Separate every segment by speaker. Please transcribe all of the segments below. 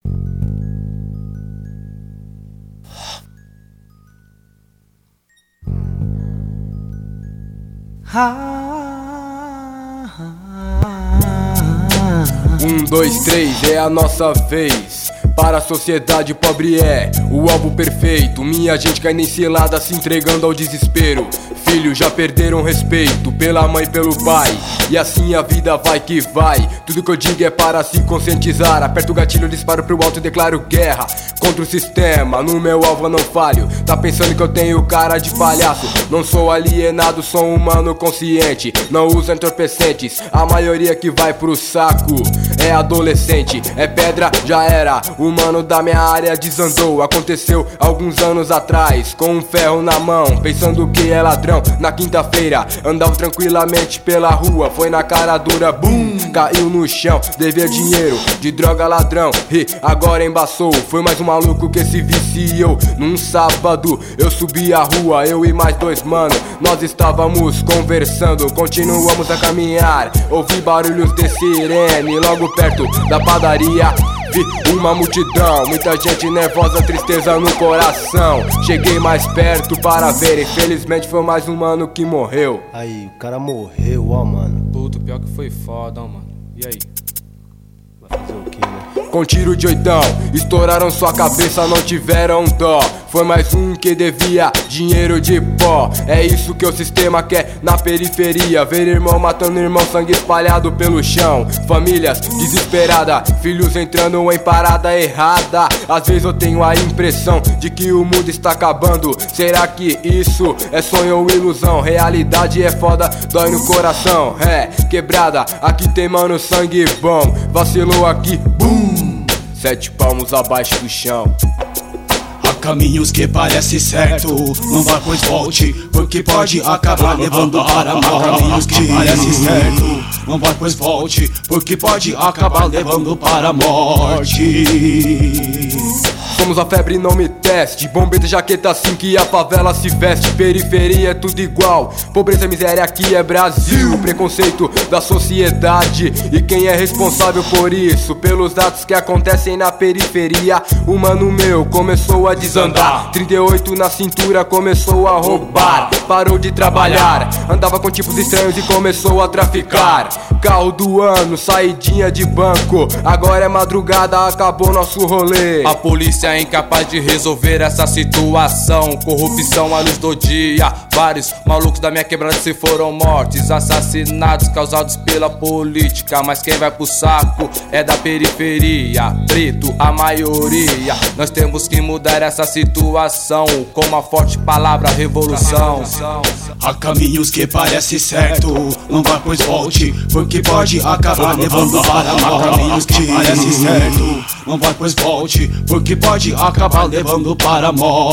Speaker 1: Dois, três, é a nossa vez. Para a sociedade pobre é o alvo perfeito. Minha gente cai nem cilada, se entregando ao desespero. Filhos já perderam respeito pela mãe e pelo pai, e assim a vida vai que vai. Tudo que eu digo é para se conscientizar. Aperto o gatilho, disparo pro alto e declaro guerra contra o sistema. No meu alvo eu não falho. Tá pensando que eu tenho cara de palhaço? Não sou alienado, sou um humano consciente. Não uso entorpecentes. A maioria que vai pro saco é adolescente. É pedra, já era. O mano da minha área desandou. Aconteceu alguns anos atrás, com um ferro na mão, pensando que é ladrão. Na quinta-feira andava tranquilamente pela rua, foi na cara dura, bum, caiu no chão. Devia dinheiro de droga, ladrão, e agora embaçou. Foi mais um maluco que se viciou. Num sábado eu subi a rua, eu e mais dois mano, nós estávamos conversando. Continuamos a caminhar, ouvi barulhos de sirene logo perto da padaria. Vi uma multidão, muita gente nervosa, tristeza no coração. Cheguei mais perto para ver, infelizmente foi mais um mano que morreu.
Speaker 2: Aí, o cara morreu, ó, mano.
Speaker 3: Puto, pior que foi foda, ó, mano. E aí?
Speaker 2: Vai fazer o quê, né?
Speaker 1: Com tiro de oitão, estouraram sua cabeça, não tiveram dó. Foi mais um que devia dinheiro de pó. É isso que o sistema quer na periferia. Ver irmão matando irmão, sangue espalhado pelo chão. Famílias desesperadas, filhos entrando em parada errada. Às vezes eu tenho a impressão de que o mundo está acabando. Será que isso é sonho ou ilusão? Realidade é foda, dói no coração. É, quebrada, aqui tem mano sangue bom. Vacilou aqui, bum, 7 palmos abaixo do chão.
Speaker 4: Há caminhos que parece certo, não vá pois volte, porque pode acabar levando para a morte. Há caminhos que parece certo, não vá pois volte, porque pode acabar levando para a morte.
Speaker 1: Somos a febre, não me teste. Bombeta, jaqueta assim que a favela se veste. Periferia é tudo igual, pobreza e miséria aqui é Brasil. O preconceito da sociedade, e quem é responsável por isso? Pelos atos que acontecem na periferia. O mano meu começou a desandar, 38 na cintura, começou a roubar. Parou de trabalhar, andava com tipos estranhos e começou a traficar. Carro do ano, saidinha de banco, agora é madrugada, acabou nosso rolê.
Speaker 3: A polícia é incapaz de resolver essa situação. Corrupção à luz do dia. Vários malucos da minha quebrada se foram mortos, assassinados causados pela política. Mas quem vai pro saco é da periferia, preto a maioria. Nós temos que mudar essa situação com uma forte palavra, revolução.
Speaker 4: Há caminhos que parece certo, não vá pois volte, porque pode acabar levando para a morte. Há caminhos que parece certo, não vá pois volte, porque pode acabar levando para a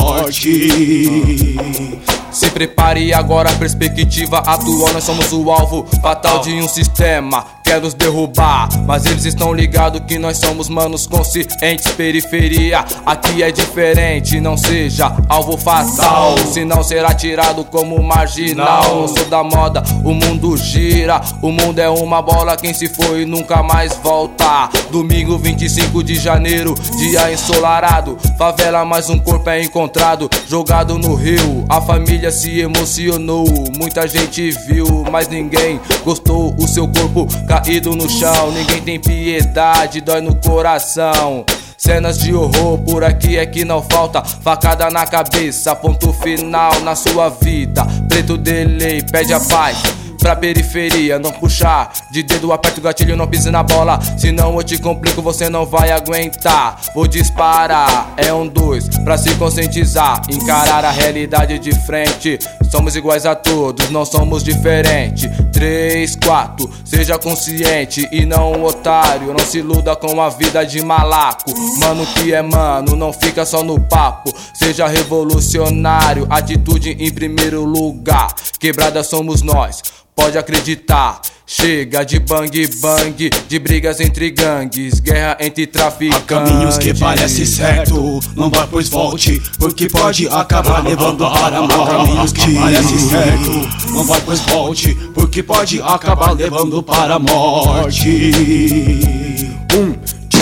Speaker 4: morte.
Speaker 3: Se prepare agora, a perspectiva atual. Nós somos o alvo fatal de um sistema quer nos derrubar, mas eles estão ligados que nós somos manos conscientes. Periferia aqui é diferente, não seja alvo fatal, senão será tirado como marginal. Não sou da moda, o mundo gira, o mundo é uma bola, quem se foi nunca mais volta. Domingo 25 de janeiro, dia ensolarado, favela mais um corpo é encontrado, jogado no rio. A família se emocionou, muita gente viu, mas ninguém gostou. O seu corpo caído no chão, ninguém tem piedade, dói no coração. Cenas de horror, por aqui é que não falta. Facada na cabeça, ponto final na sua vida. Preto de lei, pede a paz pra periferia, não puxar de dedo, aperta o gatilho, não pise na bola, senão eu te complico, você não vai aguentar. Vou disparar, é 1, 2, pra se conscientizar, encarar a realidade de frente. Somos iguais a todos, não somos diferentes. 3, 4, seja consciente e não um otário. Não se iluda com a vida de malaco. Mano que é mano, não fica só no papo. Seja revolucionário, atitude em primeiro lugar. Quebrada somos nós, pode acreditar. Chega de bang bang, de brigas entre gangues, guerra entre traficantes.
Speaker 4: Há caminhos que parece certo, não vá pois volte, porque pode acabar levando para a morte. Há caminhos que parece certo, não vá pois volte, porque pode acabar levando para a morte.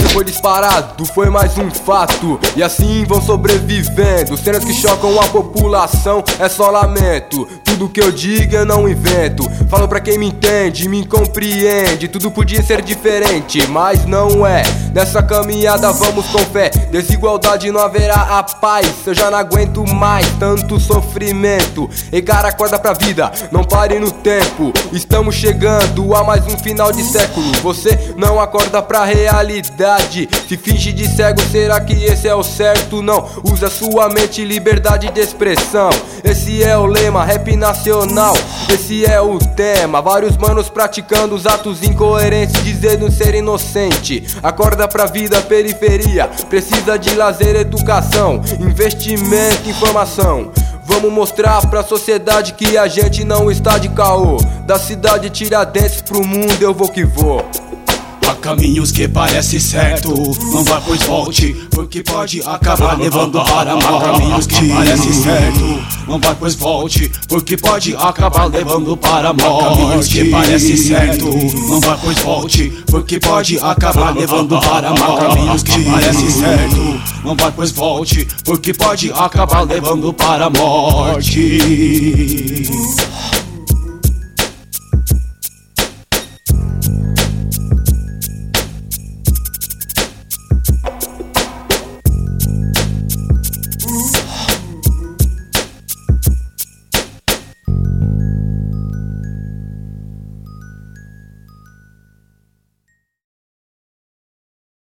Speaker 1: foi disparado, foi mais um fato. E assim vão sobrevivendo, cenas que chocam a população, é só lamento. Tudo que eu digo eu não invento, falo pra quem me entende, me compreende. Tudo podia ser diferente, mas não é. Nessa caminhada vamos com fé, desigualdade não haverá a paz. Eu já não aguento mais tanto sofrimento. Ei cara, acorda pra vida, não pare no tempo. Estamos chegando a mais um final de século. Você não acorda pra realidade, se finge de cego, será que esse é o certo? Não, usa sua mente, liberdade de expressão. Esse é o lema, rap nacional, esse é o tema. Vários manos praticando os atos incoerentes, dizendo ser inocente. Acorda pra vida, periferia precisa de lazer, educação, investimento, informação. Vamos mostrar pra sociedade que a gente não está de caô. Da cidade Tiradentes pro mundo eu vou que vou.
Speaker 4: Há caminhos que parece certo, não vai pois volte, porque pode acabar levando para mal. Há caminhos que parece certo, não vai pois volte, porque pode acabar levando para mal. Há caminhos que parece certo, não vai pois volte, porque pode acabar levando para mal. Há caminhos que parece certo, não vai pois volte, porque pode acabar levando para a morte.